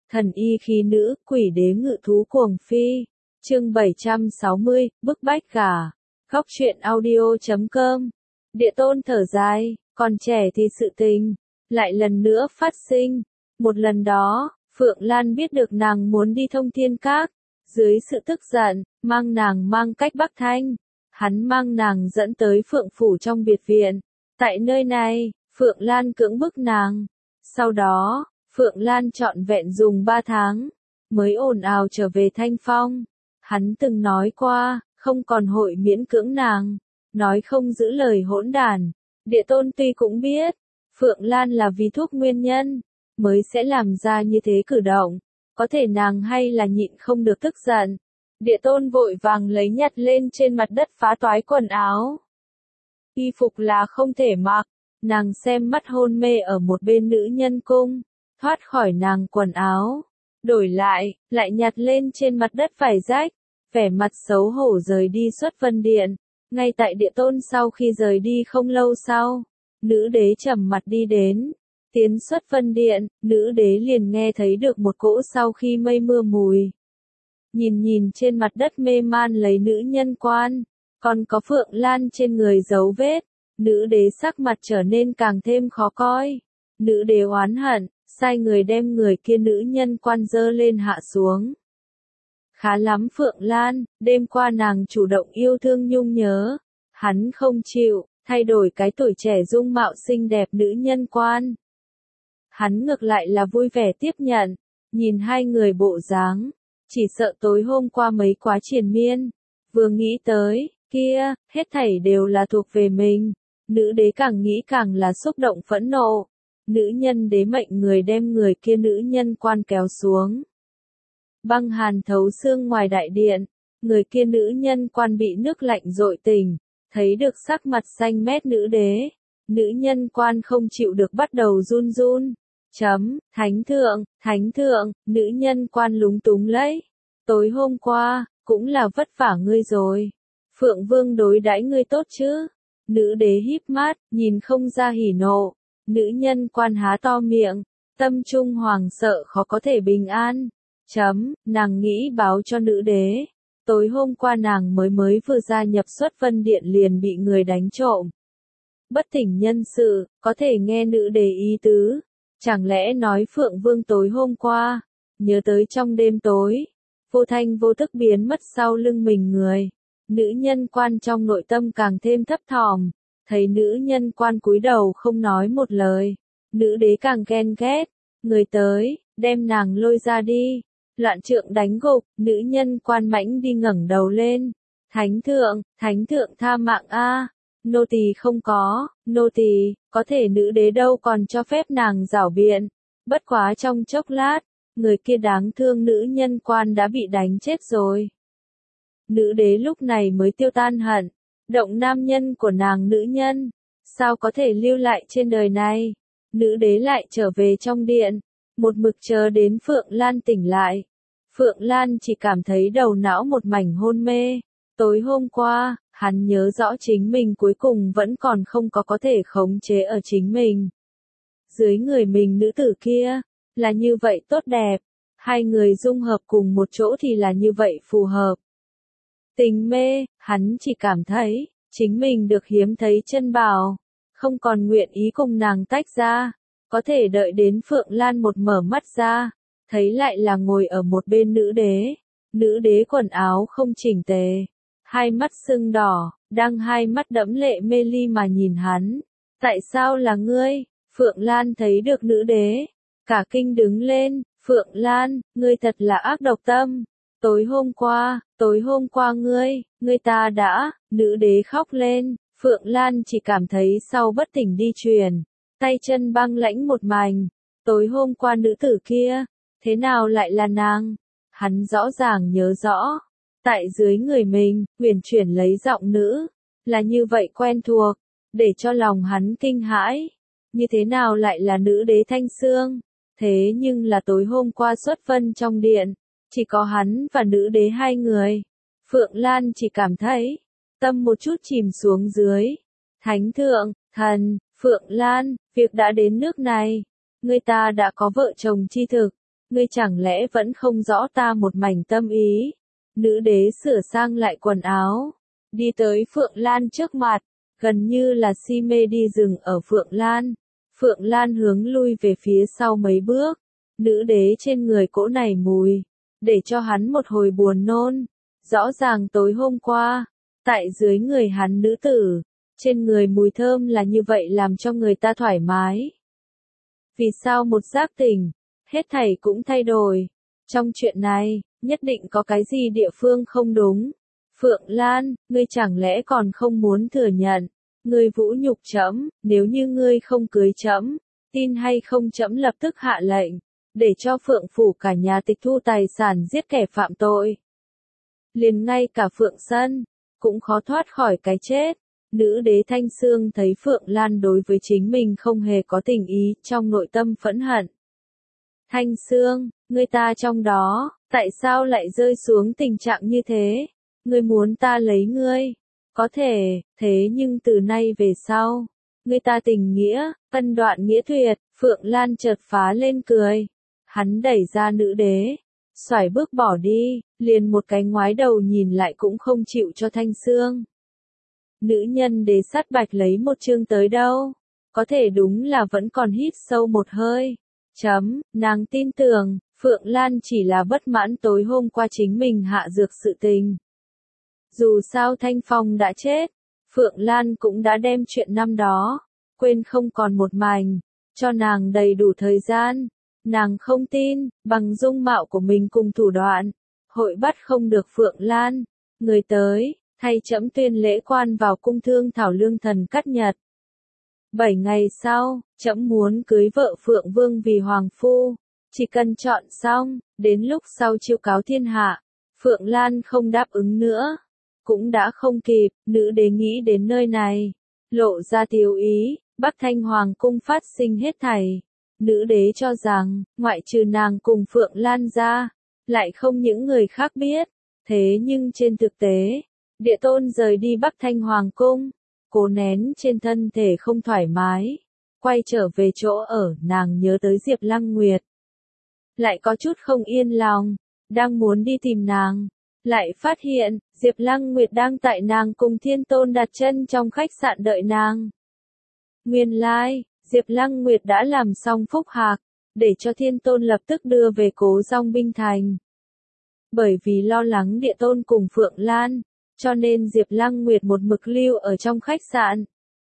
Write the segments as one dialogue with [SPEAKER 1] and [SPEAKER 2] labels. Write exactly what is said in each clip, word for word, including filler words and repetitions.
[SPEAKER 1] Thần y khí nữ, quỷ đế ngự thú cuồng phi. Chương bảy trăm sáu mươi, bức bách gả. Góc truyện audio chấm com. Địa Tôn thở dài, còn trẻ thì sự tình lại lần nữa phát sinh. Một lần đó, Phượng Lan biết được nàng muốn đi Thông Thiên Các, dưới sự tức giận, mang nàng mang cách Bắc Thanh. Hắn mang nàng dẫn tới Phượng phủ trong biệt viện. Tại nơi này, Phượng Lan cưỡng bức nàng. Sau đó, Phượng Lan trọn vẹn dùng ba tháng, mới ồn ào trở về Thanh Phong. Hắn từng nói qua, không còn hội miễn cưỡng nàng, nói không giữ lời hỗn đản. Địa Tôn tuy cũng biết, Phượng Lan là vì thuốc nguyên nhân, mới sẽ làm ra như thế cử động, có thể nàng hay là nhịn không được tức giận. Địa Tôn vội vàng lấy nhặt lên trên mặt đất phá toái quần áo. Y phục là không thể mặc, nàng xem mắt hôn mê ở một bên nữ nhân cung, thoát khỏi nàng quần áo, đổi lại, lại nhặt lên trên mặt đất vải rách, vẻ mặt xấu hổ rời đi xuất vân điện. Ngay tại Địa Tôn sau khi rời đi không lâu sau, nữ đế trầm mặt đi đến, tiến xuất vân điện, nữ đế liền nghe thấy được một cỗ sau khi mây mưa mùi. Nhìn nhìn trên mặt đất mê man lấy nữ nhân quan, còn có Phượng Lan trên người dấu vết, nữ đế sắc mặt trở nên càng thêm khó coi. Nữ đế oán hận, sai người đem người kia nữ nhân quan dơ lên hạ xuống. Khá lắm Phượng Lan, đêm qua nàng chủ động yêu thương nhung nhớ, hắn không chịu, thay đổi cái tuổi trẻ dung mạo xinh đẹp nữ nhân quan. Hắn ngược lại là vui vẻ tiếp nhận, nhìn hai người bộ dáng, chỉ sợ tối hôm qua mấy quá triền miên, vừa nghĩ tới, kia, hết thảy đều là thuộc về mình, nữ đế càng nghĩ càng là xúc động phẫn nộ. Nữ nhân đế mệnh người đem người kia nữ nhân quan kéo xuống. Băng hàn thấu xương ngoài đại điện, người kia nữ nhân quan bị nước lạnh dội tỉnh, thấy được sắc mặt xanh mét nữ đế. Nữ nhân quan không chịu được bắt đầu run run. Chấm, thánh thượng, thánh thượng, nữ nhân quan lúng túng lấy. Tối hôm qua, cũng là vất vả ngươi rồi. Phượng Vương đối đãi ngươi tốt chứ? Nữ đế híp mắt, nhìn không ra hỉ nộ. Nữ nhân quan há to miệng, tâm trung hoàng sợ khó có thể bình an. Chấm, nàng nghĩ báo cho nữ đế. Tối hôm qua nàng mới mới vừa gia nhập xuất vân điện liền bị người đánh trộm. Bất tỉnh nhân sự, có thể nghe nữ đế ý tứ. Chẳng lẽ nói Phượng Vương tối hôm qua, nhớ tới trong đêm tối, vô thanh vô thức biến mất sau lưng mình người. Nữ nhân quan trong nội tâm càng thêm thấp thỏm. Thấy nữ nhân quan cúi đầu không nói một lời, nữ đế càng ghen ghét, người tới, đem nàng lôi ra đi. Loạn trượng đánh gục, nữ nhân quan mãnh đi ngẩng đầu lên. Thánh thượng, thánh thượng tha mạng a, nô tỳ không có, nô tỳ, có thể nữ đế đâu còn cho phép nàng giảo biện. Bất quá trong chốc lát, người kia đáng thương nữ nhân quan đã bị đánh chết rồi. Nữ đế lúc này mới tiêu tan hận. Động nam nhân của nàng nữ nhân, sao có thể lưu lại trên đời này? Nữ đế lại trở về trong điện, một mực chờ đến Phượng Lan tỉnh lại. Phượng Lan chỉ cảm thấy đầu não một mảnh hôn mê. Tối hôm qua, hắn nhớ rõ chính mình cuối cùng vẫn còn không có có thể khống chế ở chính mình. Dưới người mình nữ tử kia, là như vậy tốt đẹp, hai người dung hợp cùng một chỗ thì là như vậy phù hợp. Tình mê, hắn chỉ cảm thấy, chính mình được hiếm thấy chân bảo, không còn nguyện ý cùng nàng tách ra, có thể đợi đến Phượng Lan một mở mắt ra, thấy lại là ngồi ở một bên nữ đế, nữ đế quần áo không chỉnh tề, hai mắt sưng đỏ, đang hai mắt đẫm lệ mê ly mà nhìn hắn. Tại sao là ngươi? Phượng Lan thấy được nữ đế, cả kinh đứng lên. Phượng Lan, ngươi thật là ác độc tâm. Tối hôm qua, tối hôm qua ngươi, ngươi ta đã, nữ đế khóc lên. Phượng Lan chỉ cảm thấy sau bất tỉnh đi truyền, tay chân băng lãnh một mảnh. Tối hôm qua nữ tử kia, thế nào lại là nàng? Hắn rõ ràng nhớ rõ, tại dưới người mình, huyền chuyển lấy giọng nữ, là như vậy quen thuộc, để cho lòng hắn kinh hãi. Như thế nào lại là nữ đế Thanh Xương? Thế nhưng là tối hôm qua xuất vân trong điện, chỉ có hắn và nữ đế hai người. Phượng Lan chỉ cảm thấy, tâm một chút chìm xuống dưới. Thánh thượng, thần, Phượng Lan, việc đã đến nước này. Người ta đã có vợ chồng chi thực. ngươi chẳng lẽ vẫn không rõ ta một mảnh tâm ý. Nữ đế sửa sang lại quần áo, đi tới Phượng Lan trước mặt, gần như là si mê đi dừng ở Phượng Lan. Phượng Lan hướng lui về phía sau mấy bước, nữ đế trên người cỗ này mùi, để cho hắn một hồi buồn nôn. Rõ ràng tối hôm qua, tại dưới người hắn nữ tử, trên người mùi thơm là như vậy làm cho người ta thoải mái. Vì sao một giác tỉnh, hết thảy cũng thay đổi? Trong chuyện này, nhất định có cái gì địa phương không đúng. Phượng Lan, ngươi chẳng lẽ còn không muốn thừa nhận? Ngươi vũ nhục trẫm, nếu như ngươi không cưới trẫm, tin hay không trẫm lập tức hạ lệnh, để cho Phượng phủ cả nhà tịch thu tài sản giết kẻ phạm tội. Liền ngay cả Phượng Sân, cũng khó thoát khỏi cái chết. Nữ đế Thanh Sương thấy Phượng Lan đối với chính mình không hề có tình ý, trong nội tâm phẫn hận. Thanh Sương, ngươi ta trong đó, tại sao lại rơi xuống tình trạng như thế? Ngươi muốn ta lấy ngươi? Có thể, thế nhưng từ nay về sau, ngươi ta tình nghĩa, ân đoạn nghĩa tuyệt. Phượng Lan chợt phá lên cười. Hắn đẩy ra nữ đế, xoải bước bỏ đi, liền một cái ngoái đầu nhìn lại cũng không chịu cho Thanh Sương. Nữ nhân đế sát bạch lấy một chương tới đâu? Có thể đúng là vẫn còn hít sâu một hơi. Chấm, nàng tin tưởng, Phượng Lan chỉ là bất mãn tối hôm qua chính mình hạ dược sự tình. Dù sao Thanh Phong đã chết, Phượng Lan cũng đã đem chuyện năm đó, quên không còn một mảnh, cho nàng đầy đủ thời gian. Nàng không tin, bằng dung mạo của mình cùng thủ đoạn, hội bắt không được Phượng Lan. Người tới, thay trẫm tuyên lễ quan vào cung thương thảo lương thần cắt nhật. Bảy ngày sau, trẫm muốn cưới vợ Phượng Vương vì hoàng phu, chỉ cần chọn xong, đến lúc sau chiêu cáo thiên hạ, Phượng Lan không đáp ứng nữa, cũng đã không kịp. Nữ đế nghĩ đến nơi này, lộ ra tiêu ý. Bắc Thanh Hoàng cung phát sinh hết thảy. Nữ đế cho rằng, ngoại trừ nàng cùng Phượng Lan ra, lại không những người khác biết. Thế nhưng trên thực tế, Địa Tôn rời đi Bắc Thanh Hoàng cung, cố nén trên thân thể không thoải mái, quay trở về chỗ ở. Nàng nhớ tới Diệp Lăng Nguyệt, lại có chút không yên lòng, đang muốn đi tìm nàng, lại phát hiện, Diệp Lăng Nguyệt đang tại nàng cùng Thiên Tôn đặt chân trong khách sạn đợi nàng. Nguyên lai, like, Diệp Lăng Nguyệt đã làm xong phúc hạc, để cho Thiên Tôn lập tức đưa về Cố Dong Binh Thành. Bởi vì lo lắng Địa Tôn cùng Phượng Lan, cho nên Diệp Lăng Nguyệt một mực lưu ở trong khách sạn.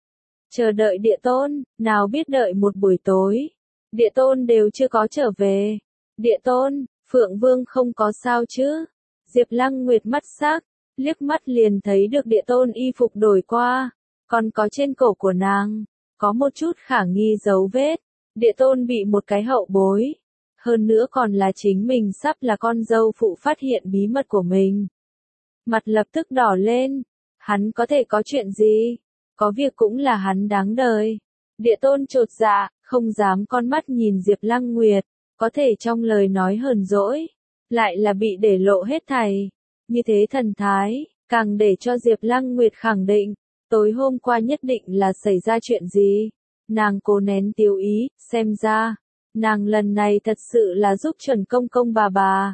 [SPEAKER 1] Chờ đợi Địa Tôn, nào biết đợi một buổi tối, Địa Tôn đều chưa có trở về. Địa Tôn, Phượng Vương không có sao chứ? Diệp Lăng Nguyệt mắt sắc, liếc mắt liền thấy được Địa Tôn y phục đổi qua, còn có trên cổ của nàng, có một chút khả nghi dấu vết. Địa Tôn bị một cái hậu bối, hơn nữa còn là chính mình sắp là con dâu phụ phát hiện bí mật của mình. Mặt lập tức đỏ lên, hắn có thể có chuyện gì? Có việc cũng là hắn đáng đời. Địa Tôn chột dạ, không dám con mắt nhìn Diệp Lăng Nguyệt, có thể trong lời nói hờn dỗi, lại là bị để lộ hết thảy. Như thế thần thái, càng để cho Diệp Lăng Nguyệt khẳng định, tối hôm qua nhất định là xảy ra chuyện gì. Nàng cố nén tiêu ý, xem ra, nàng lần này thật sự là giúp chuẩn công công bà bà.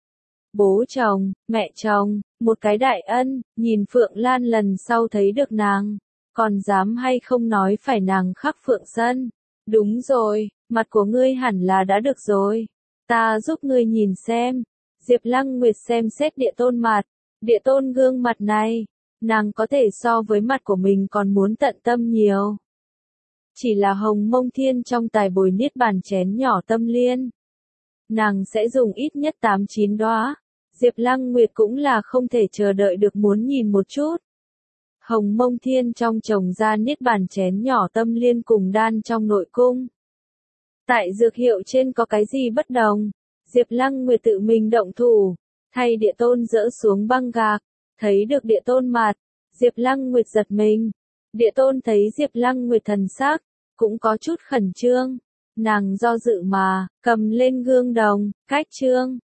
[SPEAKER 1] Bố chồng, mẹ chồng, một cái đại ân. Nhìn Phượng Lan lần sau thấy được nàng, còn dám hay không nói phải nàng khắc Phượng Sân. Đúng rồi, mặt của ngươi hẳn là đã được rồi, ta giúp ngươi nhìn xem. Diệp Lăng Nguyệt xem xét Địa Tôn mặt, Địa Tôn gương mặt này, nàng có thể so với mặt của mình còn muốn tận tâm nhiều. Chỉ là Hồng Mông Thiên trong tài bồi niết bàn chén nhỏ tâm liên, nàng sẽ dùng ít nhất tám chín đóa. Diệp Lăng Nguyệt cũng là không thể chờ đợi được muốn nhìn một chút. Hồng Mông Thiên trong trồng ra niết bàn chén nhỏ tâm liên cùng đan trong nội cung. Tại dược hiệu trên có cái gì bất đồng? Diệp Lăng Nguyệt tự mình động thủ, thay Địa Tôn dỡ xuống băng gạc, thấy được Địa Tôn mặt, Diệp Lăng Nguyệt giật mình. Địa Tôn thấy Diệp Lăng Nguyệt thần sắc, cũng có chút khẩn trương. Nàng do dự mà, cầm lên gương đồng, cách trương,